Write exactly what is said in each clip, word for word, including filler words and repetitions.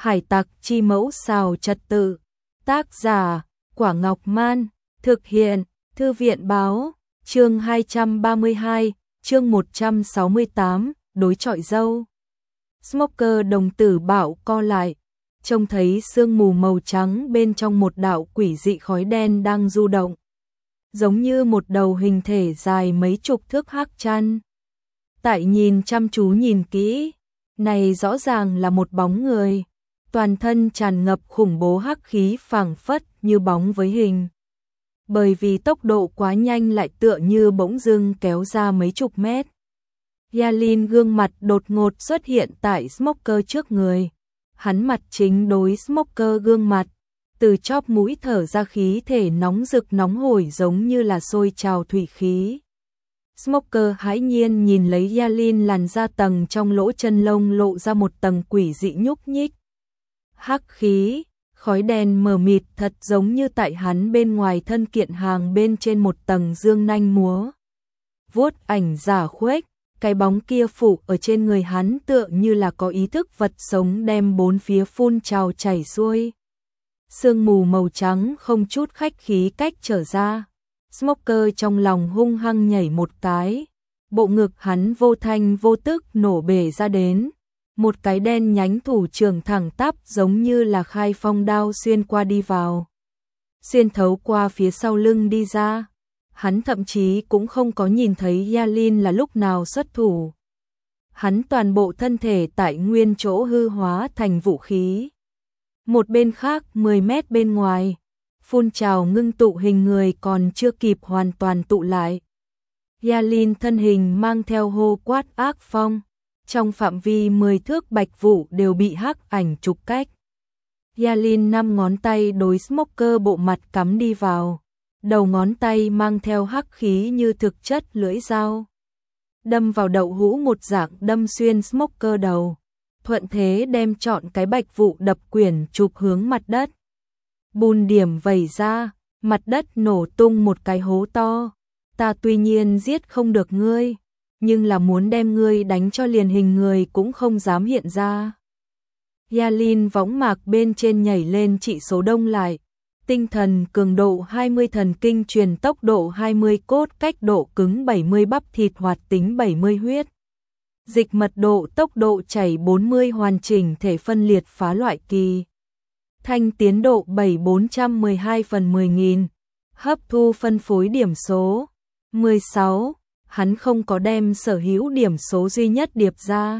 Hải tặc chi mẫu xào trật tự. Tác giả, Quả Ngọc Man. Thực hiện, Thư viện Báo. Chương hai trăm ba mươi hai, chương một trăm sáu mươi tám, đối chọi dâu. Smoker đồng tử bạo co lại, trông thấy sương mù màu trắng bên trong một đạo quỷ dị khói đen đang du động, giống như một đầu hình thể dài mấy chục thước hắc chăn. Tại nhìn chăm chú nhìn kỹ, này rõ ràng là một bóng người, toàn thân tràn ngập khủng bố hắc khí phảng phất như bóng với hình. Bởi vì tốc độ quá nhanh lại tựa như bỗng dưng kéo ra mấy chục mét. Yalin gương mặt đột ngột xuất hiện tại Smoker trước người. Hắn mặt chính đối Smoker gương mặt, từ chóp mũi thở ra khí thể nóng rực nóng hổi giống như là sôi trào thủy khí. Smoker hãi nhiên nhìn lấy Yalin, làn da tầng trong lỗ chân lông lộ ra một tầng quỷ dị nhúc nhích. Hắc khí, khói đen mờ mịt thật giống như tại hắn bên ngoài thân kiện hàng bên trên một tầng dương nanh múa. Vuốt ảnh giả khuếch, cái bóng kia phủ ở trên người hắn tựa như là có ý thức vật sống đem bốn phía phun trào chảy xuôi. Sương mù màu trắng không chút khách khí cách trở ra. Smoker trong lòng hung hăng nhảy một cái, bộ ngực hắn vô thanh vô tức nổ bể ra đến. Một cái đen nhánh thủ trưởng thẳng tắp giống như là khai phong đao xuyên qua đi vào. Xuyên thấu qua phía sau lưng đi ra. Hắn thậm chí cũng không có nhìn thấy Yalin là lúc nào xuất thủ. Hắn toàn bộ thân thể tại nguyên chỗ hư hóa thành vũ khí. Một bên khác mười mét bên ngoài, phun trào ngưng tụ hình người còn chưa kịp hoàn toàn tụ lại. Yalin thân hình mang theo hô quát ác phong. Trong phạm vi mười thước bạch vụ đều bị hắc ảnh trục cách. Yalin năm ngón tay đối Smoker bộ mặt cắm đi vào. Đầu ngón tay mang theo hắc khí như thực chất lưỡi dao. Đâm vào đậu hũ một dạng đâm xuyên Smoker đầu. Thuận thế đem trọn cái bạch vụ đập quyển chụp hướng mặt đất. Bùn điểm vẩy ra, mặt đất nổ tung một cái hố to. Ta tuy nhiên giết không được ngươi, nhưng là muốn đem ngươi đánh cho liền hình người cũng không dám hiện ra. Yalin võng mạc bên trên nhảy lên trị số đông lại. Tinh thần cường độ hai mươi, thần kinh truyền tốc độ hai mươi, cốt cách độ cứng bảy mươi, bắp thịt hoạt tính bảy mươi, huyết dịch mật độ tốc độ chảy bốn mươi, hoàn chỉnh thể phân liệt phá loại kỳ. Thanh tiến độ bảy bốn trăm mười hai phần mười nghìn. Hấp thu phân phối điểm số mười sáu. Hắn không có đem sở hữu điểm số duy nhất điệp ra,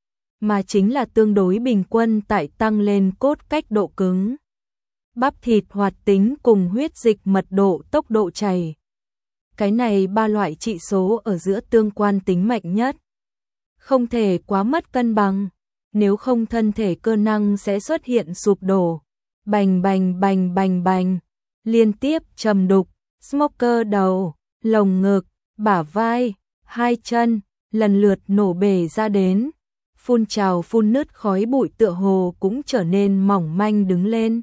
mà chính là tương đối bình quân tại tăng lên cốt cách độ cứng, bắp thịt hoạt tính cùng huyết dịch mật độ tốc độ chảy. Cái này ba loại trị số ở giữa tương quan tính mạnh nhất. Không thể quá mất cân bằng, nếu không thân thể cơ năng sẽ xuất hiện sụp đổ. Bành bành bành bành bành, liên tiếp trầm đục, Smoker đầu, lồng ngực, bả vai, hai chân, lần lượt nổ bể ra đến. Phun trào phun nứt khói bụi tựa hồ cũng trở nên mỏng manh đứng lên.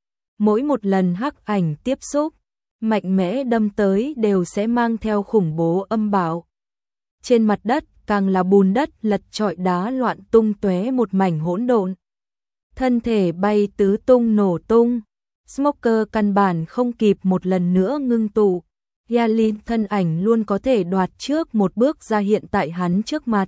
Mỗi một lần hắc ảnh tiếp xúc, mạnh mẽ đâm tới đều sẽ mang theo khủng bố âm bạo. Trên mặt đất càng là bùn đất lật trọi đá loạn tung tóe một mảnh hỗn độn. Thân thể bay tứ tung nổ tung. Smoker căn bản không kịp một lần nữa ngưng tụ. Yalin thân ảnh luôn có thể đoạt trước một bước ra hiện tại hắn trước mặt.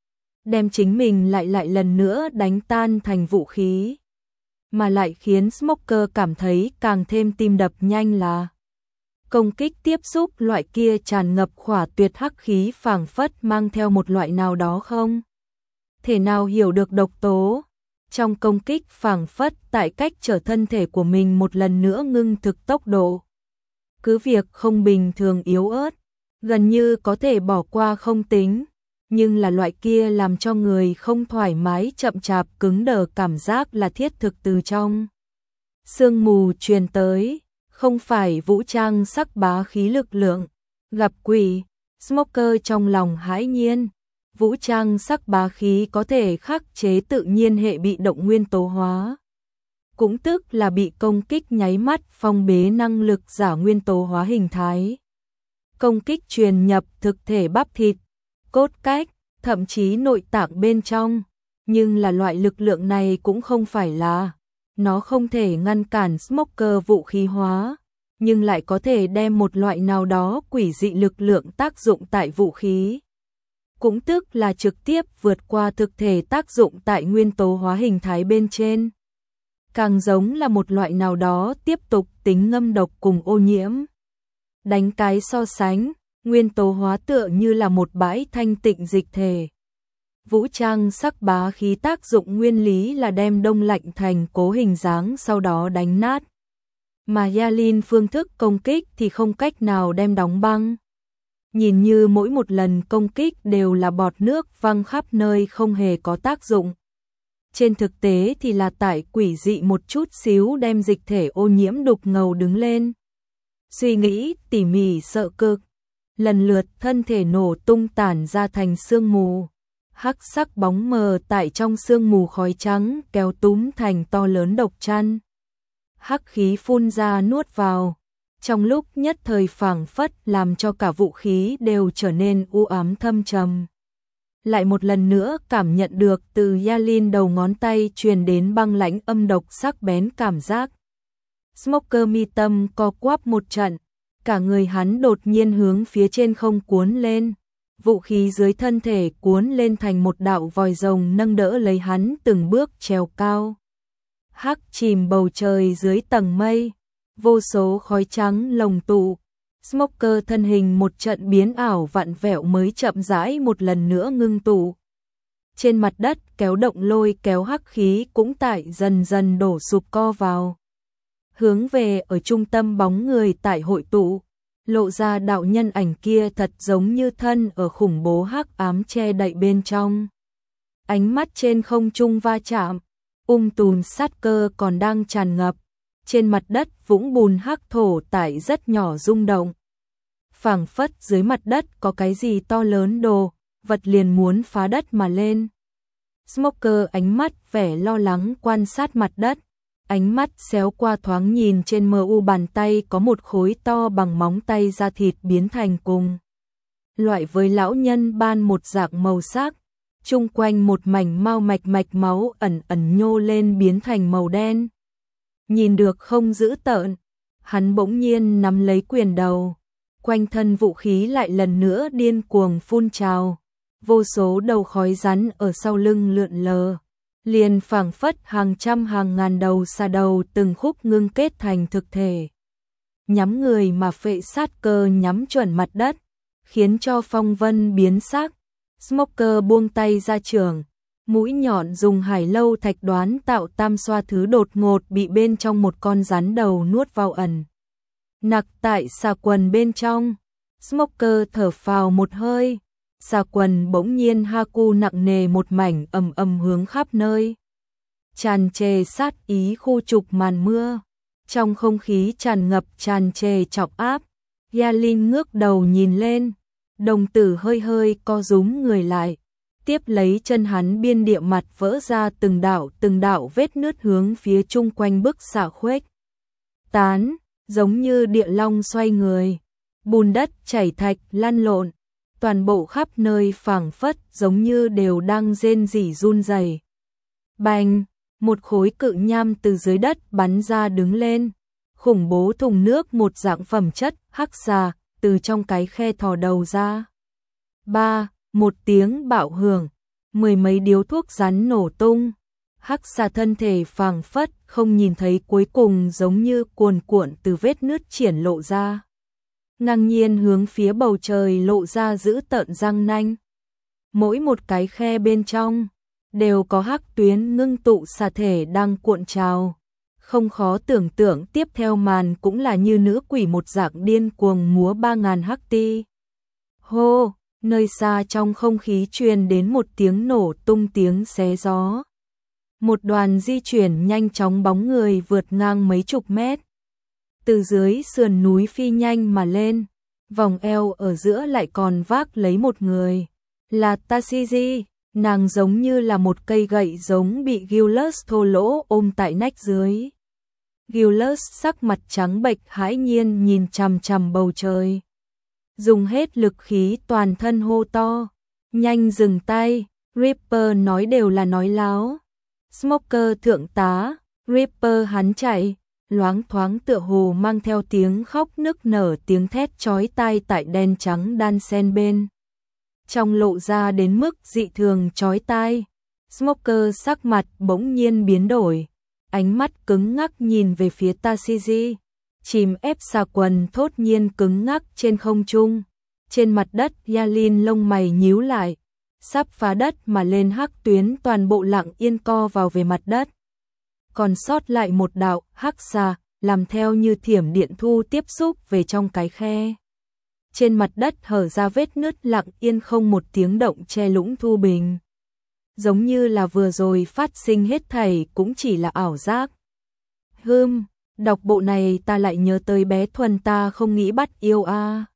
Đem chính mình lại lại lần nữa đánh tan thành vũ khí. Mà lại khiến Smoker cảm thấy càng thêm tim đập nhanh là công kích tiếp xúc loại kia tràn ngập khỏa tuyệt hắc khí phảng phất mang theo một loại nào đó không thể nào hiểu được độc tố. Trong công kích phảng phất tại cách trở thân thể của mình một lần nữa ngưng thực tốc độ. Cứ việc không bình thường yếu ớt, gần như có thể bỏ qua không tính, nhưng là loại kia làm cho người không thoải mái chậm chạp cứng đờ cảm giác là thiết thực từ trong sương mù truyền tới, không phải vũ trang sắc bá khí lực lượng. Gặp quỷ, Smoker trong lòng hãi nhiên, vũ trang sắc bá khí có thể khắc chế tự nhiên hệ bị động nguyên tố hóa. Cũng tức là bị công kích nháy mắt phong bế năng lực giả nguyên tố hóa hình thái. Công kích truyền nhập thực thể bắp thịt, cốt cách, thậm chí nội tạng bên trong. Nhưng là loại lực lượng này cũng không phải là, nó không thể ngăn cản Smoker vũ khí hóa, nhưng lại có thể đem một loại nào đó quỷ dị lực lượng tác dụng tại vũ khí. Cũng tức là trực tiếp vượt qua thực thể tác dụng tại nguyên tố hóa hình thái bên trên. Càng giống là một loại nào đó tiếp tục tính ngâm độc cùng ô nhiễm. Đánh cái so sánh, nguyên tố hóa tựa như là một bãi thanh tịnh dịch thể. Vũ trang sắc bá khí tác dụng nguyên lý là đem đông lạnh thành cố hình dáng sau đó đánh nát. Mà Yalin phương thức công kích thì không cách nào đem đóng băng. Nhìn như mỗi một lần công kích đều là bọt nước văng khắp nơi không hề có tác dụng. Trên thực tế thì là tại quỷ dị một chút xíu đem dịch thể ô nhiễm đục ngầu đứng lên. Suy nghĩ tỉ mỉ sợ cực, lần lượt thân thể nổ tung tản ra thành sương mù. Hắc sắc bóng mờ tại trong sương mù khói trắng kéo túm thành to lớn độc chăn. Hắc khí phun ra nuốt vào, trong lúc nhất thời phảng phất làm cho cả vũ khí đều trở nên u ám thâm trầm. Lại một lần nữa cảm nhận được từ Yalin đầu ngón tay truyền đến băng lãnh âm độc sắc bén cảm giác. Smoker mi tâm co quắp một trận, cả người hắn đột nhiên hướng phía trên không cuốn lên. Vũ khí dưới thân thể cuốn lên thành một đạo vòi rồng nâng đỡ lấy hắn từng bước trèo cao. Hắc chìm bầu trời dưới tầng mây, vô số khói trắng lồng tụ. Smoker thân hình một trận biến ảo vặn vẹo mới chậm rãi một lần nữa ngưng tụ. Trên mặt đất kéo động lôi kéo hắc khí cũng tại dần dần đổ sụp co vào. Hướng về ở trung tâm bóng người tại hội tụ, lộ ra đạo nhân ảnh kia thật giống như thân ở khủng bố hắc ám che đậy bên trong. Ánh mắt trên không trung va chạm, ung tùm sát cơ còn đang tràn ngập. Trên mặt đất vũng bùn hắc thổ tại rất nhỏ rung động. Phảng phất dưới mặt đất có cái gì to lớn đồ, vật liền muốn phá đất mà lên. Smoker ánh mắt vẻ lo lắng quan sát mặt đất, ánh mắt xéo qua thoáng nhìn trên mờ u bàn tay có một khối to bằng móng tay da thịt biến thành cùng. Loại với lão nhân ban một dạng màu sắc, chung quanh một mảnh mau mạch mạch máu ẩn ẩn nhô lên biến thành màu đen. Nhìn được không dữ tợn, hắn bỗng nhiên nắm lấy quyền đầu, quanh thân vũ khí lại lần nữa điên cuồng phun trào, vô số đầu khói rắn ở sau lưng lượn lờ, liền phảng phất hàng trăm hàng ngàn đầu xà đầu từng khúc ngưng kết thành thực thể. Nhắm người mà phệ sát cơ nhắm chuẩn mặt đất, khiến cho phong vân biến sắc. Smoker buông tay ra trường, mũi nhọn dùng hải lâu thạch đoán tạo tam xoa thứ đột ngột bị bên trong một con rắn đầu nuốt vào ẩn. Nặc tại xà quần bên trong, Smoker thở phào một hơi, xà quần bỗng nhiên haku nặng nề một mảnh ầm ầm hướng khắp nơi. Tràn trề sát ý khu trục màn mưa, trong không khí tràn ngập tràn trề trọng áp. Yalin ngước đầu nhìn lên, đồng tử hơi hơi co rúm người lại. Tiếp lấy chân hắn biên địa mặt vỡ ra từng đạo từng đạo vết nứt hướng phía chung quanh bức xạ khuếch tán, giống như địa long xoay người, bùn đất chảy thạch lăn lộn, toàn bộ khắp nơi phảng phất giống như đều đang rên rỉ run rẩy. Bành, một khối cự nham từ dưới đất bắn ra đứng lên, khủng bố thùng nước một dạng phẩm chất hắc xà từ trong cái khe thò đầu ra. Ba, một tiếng bạo hưởng, mười mấy điếu thuốc rắn nổ tung. Hắc xà thân thể phảng phất không nhìn thấy cuối cùng, giống như cuồn cuộn từ vết nứt triển lộ ra. Ngang nhiên hướng phía bầu trời lộ ra giữ tợn răng nanh. Mỗi một cái khe bên trong đều có hắc tuyến ngưng tụ xà thể đang cuộn trào. Không khó tưởng tượng tiếp theo màn cũng là như nữ quỷ một dạng điên cuồng múa ba ngàn hắc ti. Hô, nơi xa trong không khí truyền đến một tiếng nổ tung tiếng xé gió. Một đoàn di chuyển nhanh chóng bóng người vượt ngang mấy chục mét. Từ dưới sườn núi phi nhanh mà lên, vòng eo ở giữa lại còn vác lấy một người. Là Tashiji, nàng giống như là một cây gậy giống bị Gilles thô lỗ ôm tại nách dưới. Gilles sắc mặt trắng bệch hãi nhiên nhìn chằm chằm bầu trời. Dùng hết lực khí toàn thân hô to, nhanh dừng tay, Reaper nói đều là nói láo. Smoker thượng tá, Reaper hắn chạy, loáng thoáng tựa hồ mang theo tiếng khóc nức nở, tiếng thét chói tai tại đen trắng đan xen bên. Trong lộ ra đến mức dị thường chói tai. Smoker sắc mặt bỗng nhiên biến đổi, ánh mắt cứng ngắc nhìn về phía Tashiji. Chìm ép xà quần thốt nhiên cứng ngắc trên không trung. Trên mặt đất Yalin lông mày nhíu lại, sắp phá đất mà lên hắc tuyến toàn bộ lặng yên co vào về mặt đất. Còn sót lại một đạo hắc xà, làm theo như thiểm điện thu tiếp xúc về trong cái khe. Trên mặt đất hở ra vết nứt lặng yên không một tiếng động che lũng thu bình. Giống như là vừa rồi phát sinh hết thảy cũng chỉ là ảo giác. Hừm, đọc bộ này ta lại nhớ tới bé Thuần ta không nghĩ bắt yêu a. À.